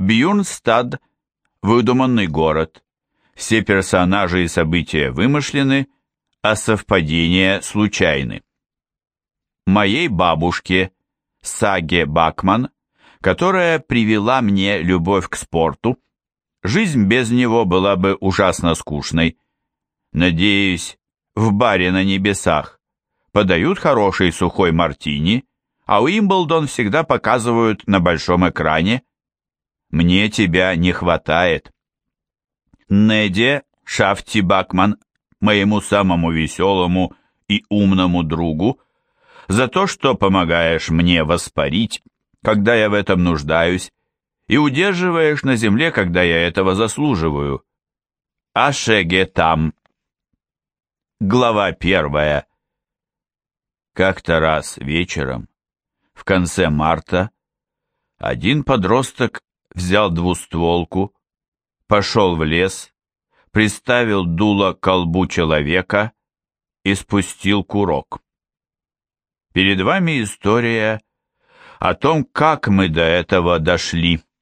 Бьюрнстад – выдуманный город. Все персонажи и события вымышлены, а совпадения случайны. Моей бабушке, Саге Бакман, которая привела мне любовь к спорту, жизнь без него была бы ужасно скучной. Надеюсь, в баре на небесах подают хороший сухой мартини, а Уимблдон всегда показывают на большом экране. Мне тебя не хватает. Неде Шафти Бакман, моему самому веселому и умному другу, за то, что помогаешь мне воспарить, когда я в этом нуждаюсь, и удерживаешь на земле, когда я этого заслуживаю. Ашеге там. Глава 1. Как-то раз вечером, в конце марта, один подросток взял двустволку, пошел в лес, приставил дуло к колбу человека и спустил курок. Перед вами история о том, как мы до этого дошли.